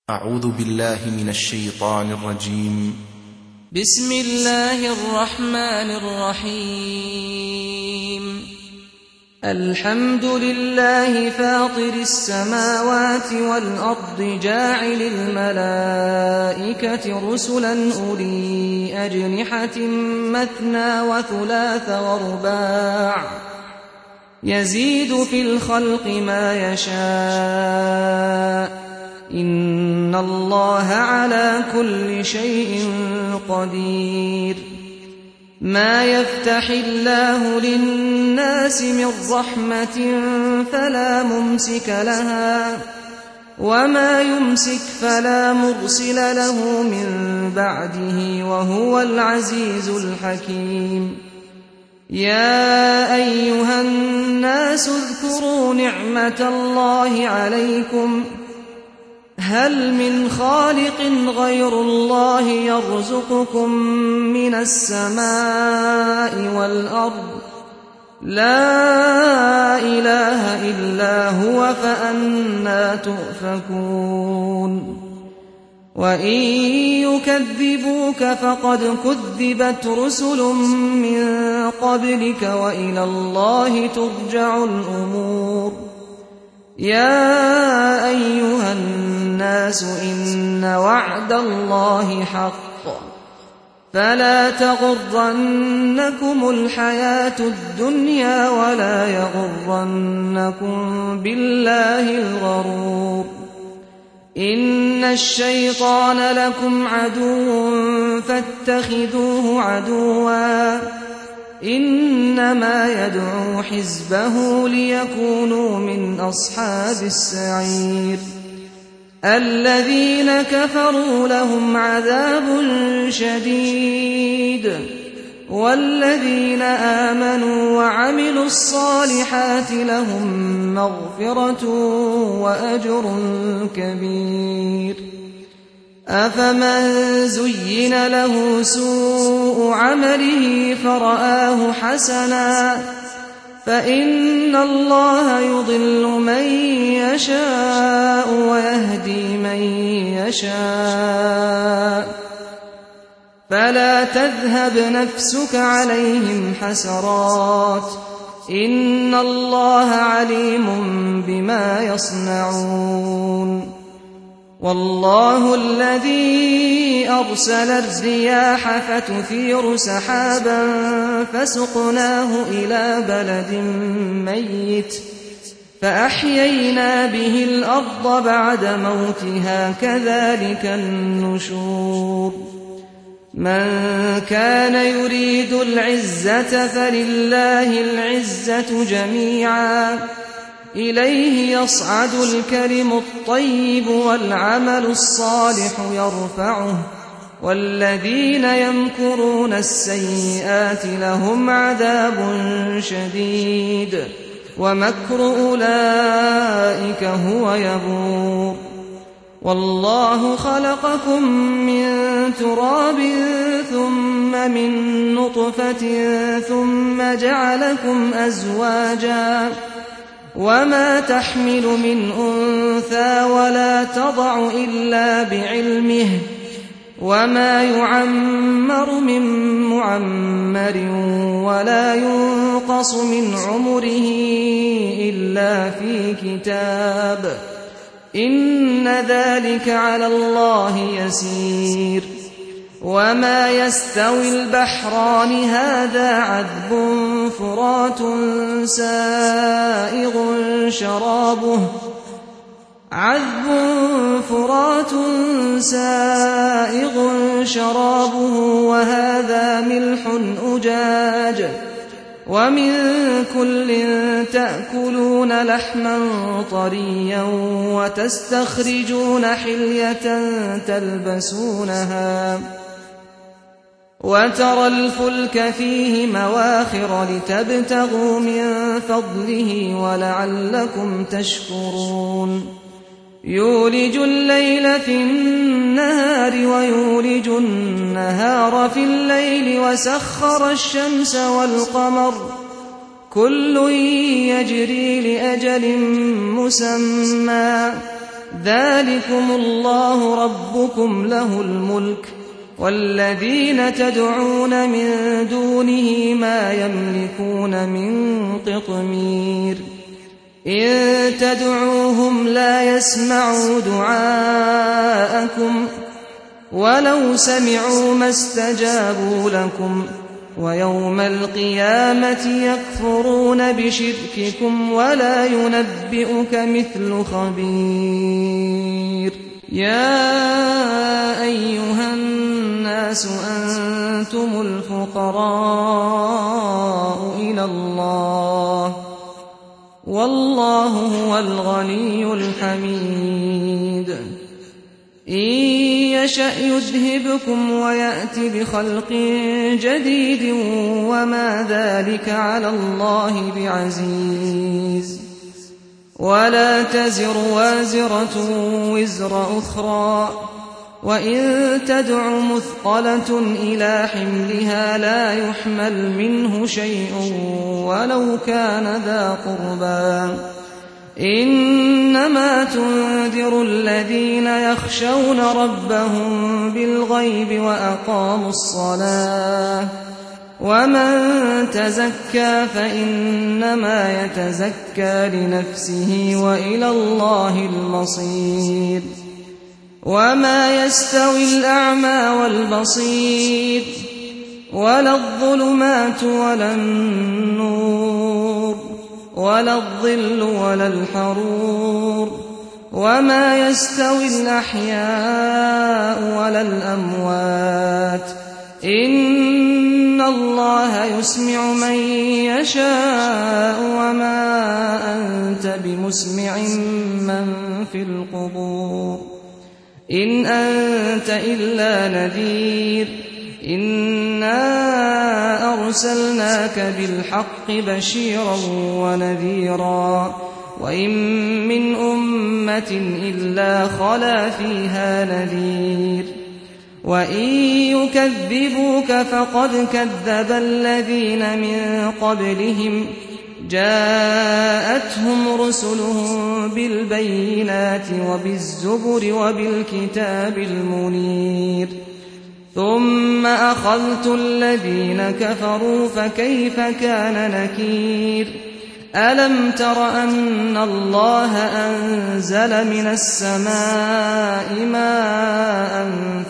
أعوذ بالله من الشيطان الرجيم. بسم الله الرحمن الرحيم. الحمد لله فاطر السماوات والأرض جاعل الملائكة رسلا أولي أجنحة مثنى وثلاث ورباع يزيد في الخلق ما يشاء إن الله على كل شيء قدير. ما يفتح الله للناس من رحمة فلا ممسك لها وما يمسك فلا مرسل له من بعده وهو العزيز الحكيم. يا أيها الناس اذكروا نعمة الله عليكم هل من خالق غير الله يرزقكم من السماء والأرض لا إله إلا هو فأنى تؤفكون. وإن يكذبوك فقد كذبت رسل من قبلك وإلى الله ترجع الأمور. يا أيها الناس إن وعد الله حق فلا تغرنكم الحياة الدنيا ولا يغرنكم بالله الغرور. إن الشيطان لكم عدو فاتخذوه عدوا إنما يدعو حزبه ليكونوا من أصحاب السعير. الذين كفروا لهم عذاب شديد والذين آمنوا وعملوا الصالحات لهم مغفرة وأجر كبير. أفمن زين له سوء عمله فرآه حسنا فإن الله يضل من يشاء ويهدي من يشاء فلا تذهب نفسك عليهم حسرات إن الله عليم بما يصنعون. والله الذي أرسل الرياح فتثير سحابا فسقناه إلى بلد ميت فأحيينا به الأرض بعد موتها كذلك النشور. من كان يريد العزة فلله العزة جميعا إليه يصعد الكلم الطيب والعمل الصالح يرفعه والذين يمكرون السيئات لهم عذاب شديد ومكر أولئك هو يبور. والله خلقكم من تراب ثم من نطفة ثم جعلكم أزواجا وما تحمل من أنثى ولا تضع إلا بعلمه وما يعمر من معمر ولا ينقص من عمره إلا في كتاب إن ذلك على الله يسير. وما يستوي البحران هذا عذب فرات سائغ شرابه وهذا ملح أجاج ومن كل تأكلون لحما طريا وتستخرجون حلية تلبسونها وترى الفلك فيه مواخر لتبتغوا من فضله ولعلكم تشكرون. يولج الليل في النهار ويولج النهار في الليل وسخر الشمس والقمر كل يجري لأجل مسمى ذلكم الله ربكم له الملك والذين تدعون من دونه ما يملكون من قطمير إن تدعوهم لا يسمعوا دعاءكم ولو سمعوا ما استجابوا لكم ويوم القيامة يكفرون بشرككم ولا ينبئك مثل خبير يا أيها الناس أنتم الفقراء إلى الله والله هو الغني الحميد إن يشأ يذهبكم ويأت بخلق جديد وما ذلك على الله بعزيز ولا تزر وازرة وزر أخرى وإن تدع مثقلة إلى حملها لا يحمل منه شيء ولو كان ذا قربى إنما تنذر الذين يخشون ربهم بالغيب وأقاموا الصلاة ومن تزكى فإنما يتزكى لنفسه وإلى الله المصير وما يستوي الأعمى والبصير ولا الظلمات ولا النور ولا الظل ولا الحرور وما يستوي الأحياء ولا الأموات إن الله يسمع من يشاء وما أنت بمسمع من في القبور إن أنت إلا نذير إنا أرسلناك بالحق بشيرا ونذيرا وإن من أمة إلا خلا فيها نذير وإن يكذبوك فقد كذب الذين من قبلهم جاءتهم رسلهم بالبينات وبالزبر وبالكتاب المنير ثم أخذت الذين كفروا فكيف كان نكير ألم تر أن الله أنزل من السماء ماء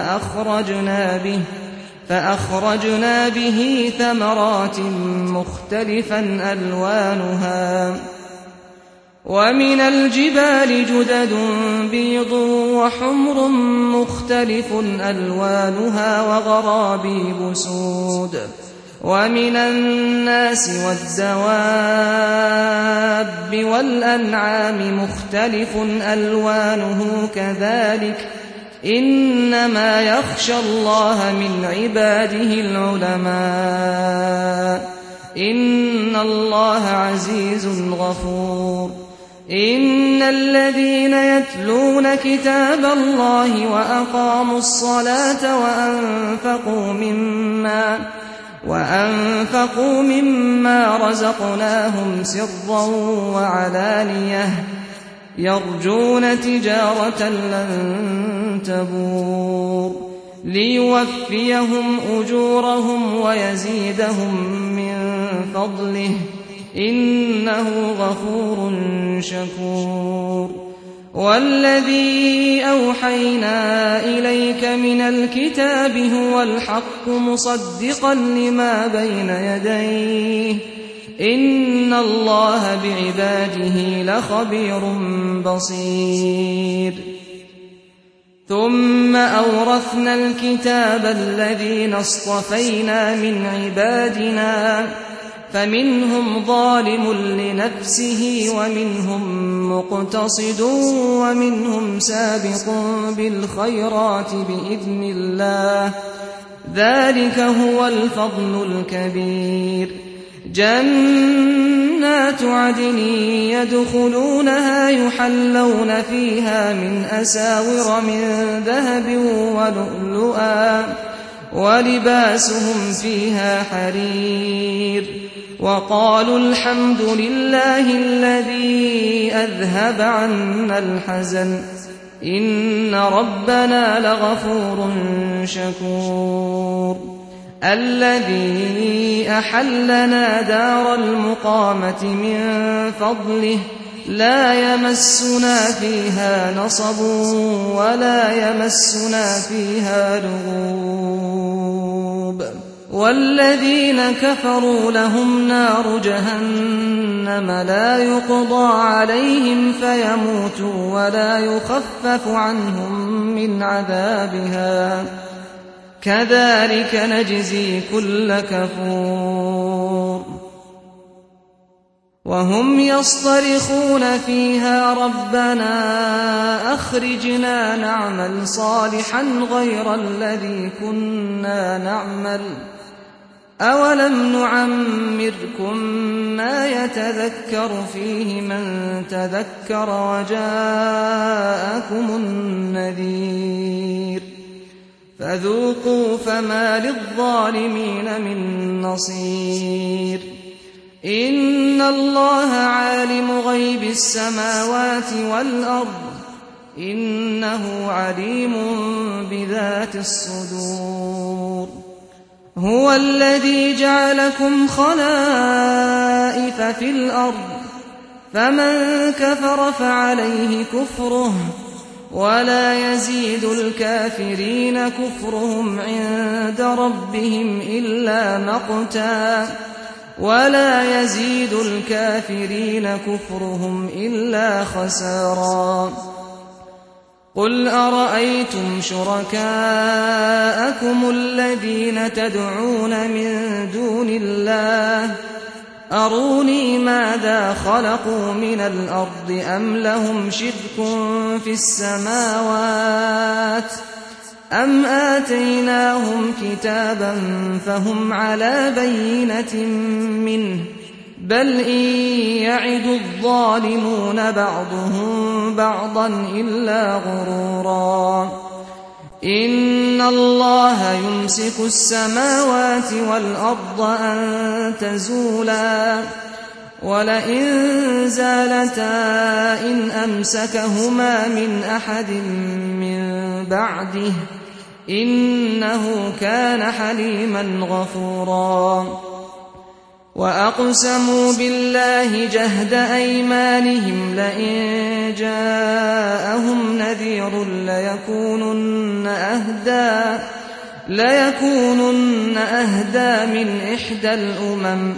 فأخرجنا به ثمرات مختلفا ألوانها ومن الجبال جدد بيض وحمر مختلف ألوانها وغرابيب سود ومن الناس والدواب والأنعام مختلف ألوانه كذلك إنما يخشى الله من عباده العلماء إن الله عزيز غفور إن الذين يتلون كتاب الله وأقاموا الصلاة وأنفقوا مما رزقناهم سرا وعلانية يرجون تجارة لن تبور ليوفيهم أجورهم ويزيدهم من فضله إنه غفور شكور والذي أوحينا إليك من الكتاب هو الحق مصدقا لما بين يديه إن الله بعباده لخبير بصير ثم أورثنا الكتاب الذين اصطفينا من عبادنا فمنهم ظالم لنفسه ومنهم مقتصد ومنهم سابق بالخيرات بإذن الله ذلك هو الفضل الكبير جنات عدن يدخلونها يحلون فيها من أساور من ذهب ولؤلؤا ولباسهم فيها حرير وقالوا الحمد لله الذي أذهب عنا الحزن إن ربنا لغفور شكور الذي أحلنا دار المقامة من فضله لا يمسنا فيها نصب ولا يمسنا فيها لغوب والذين كفروا لهم نار جهنم لا يقضى عليهم فيموتوا ولا يخفف عنهم من عذابها كذلك نجزي كل كفور وهم يصطرخون فيها ربنا أخرجنا نعمل صالحا غير الذي كنا نعمل أولم نعمركم ما يتذكر فيه من تذكر وجاءكم النذير فذوقوا فما للظالمين من نصير إن الله عالم غيب السماوات والأرض إنه عليم بذات الصدور هو الذي جعلكم خلائف في الأرض فمن كفر فعليه كفره ولا يزيد الكافرين كفرهم عند ربهم إلا مقتا ولا يزيد الكافرين كفرهم إلا خسارا قل أرأيتم شركاءكم الذين تدعون من دون الله أروني ماذا خلقوا من الأرض أم لهم شرك في السماوات أم آتيناهم كتابا فهم على بينة منه بل إن يعد الظالمون بعضهم بعضا إلا غرورا إن الله يمسك السماوات والأرض أن تزولا ولئن زالتا إن أمسكهما من أحد من بعده إنه كان حليما غفورا وأقسموا بالله جهد أيمانهم لئن جاءهم نذير ليكونن أهدى من إحدى الأمم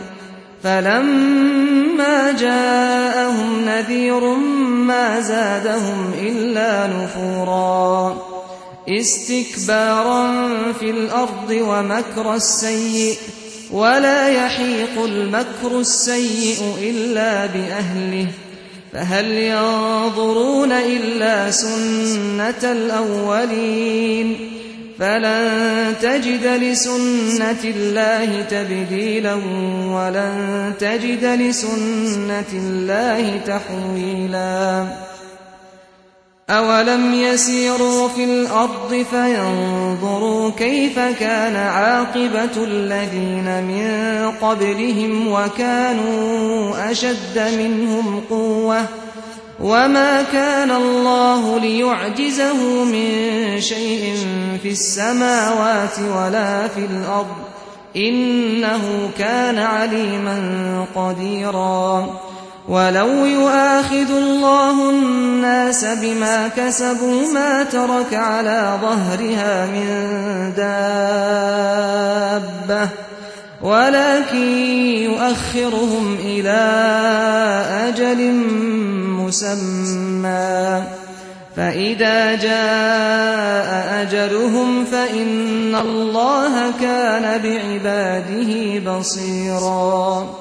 فلما جاءهم نذير ما زادهم إلا نفورا استكبارا في الأرض ومكر السيء ولا يحيق المكر السيء إلا بأهله فهل ينظرون إلا سنة الأولين فلن تجد لسنة الله تبديلا ولن تجد لسنة الله تحويلا أولم يسيروا في الأرض فينظروا كيف كان عاقبة الذين من قبلهم وكانوا أشد منهم قوة وما كان الله ليعجزه من شيء في السماوات ولا في الأرض إنه كان عليما قديرا ولو يؤاخذ الله الناس بما كسبوا ما ترك على ظهرها من دابة ولكن يؤخرهم إلى أجل مسمى فإذا جاء أجلهم فإن الله كان بعباده بصيرا